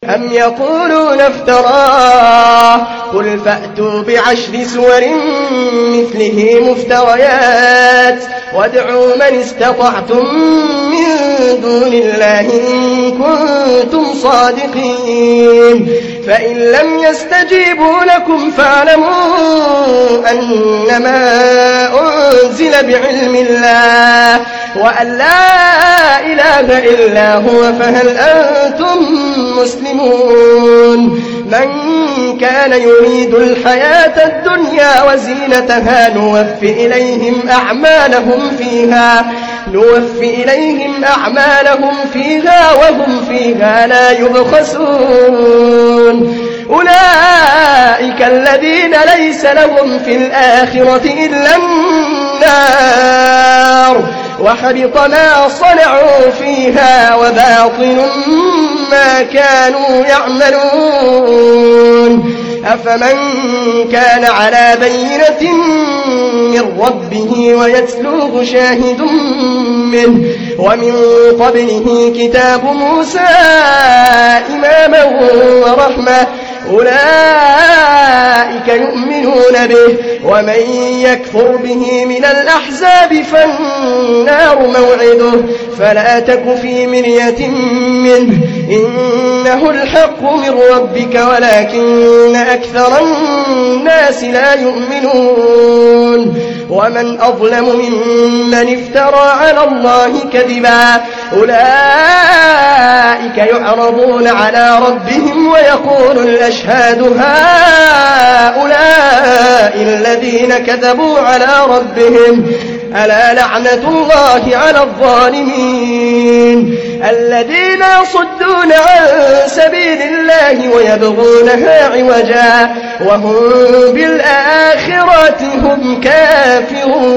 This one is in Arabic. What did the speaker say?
أم يقولون افتراه قل فأتوا بعشر سور مثله مفتريات وادعوا من استطعتم من دون الله إن كنتم صادقين فإن لم يستجيبوا لكم فاعلموا أنما أنزل بعلم الله وأن لا إله إلا هو فهل أنتم مسلمون من كان يريد الحياة الدنيا وزينتها نوفي إليهم أعمالهم فيها وهم فيها لا يبخسون أولئك الذين ليس لهم في الآخرة إلا النار وحبط ما صنعوا فيها وباطل ما كانوا يعملون أفمن كان على بينة من ربه ويتلوه شاهد منه ومن قبله كتاب موسى إماما ورحمة أولئك يؤمنون به ومن يكفر به من الأحزاب فالنار موعده فلا تك في مرية منه إنه الحق من ربك ولكن أكثر الناس لا يؤمنون ومن أظلم ممن افترى على الله كذبا أولئك يعرضون على ربهم ويقول الأشهاد هؤلاء الذين كذبوا على ربهم ألا لعنة الله على الظالمين الذين يصدون عن سبيل الله ويبغونها عوجا وهم بالآخرة هم كافرون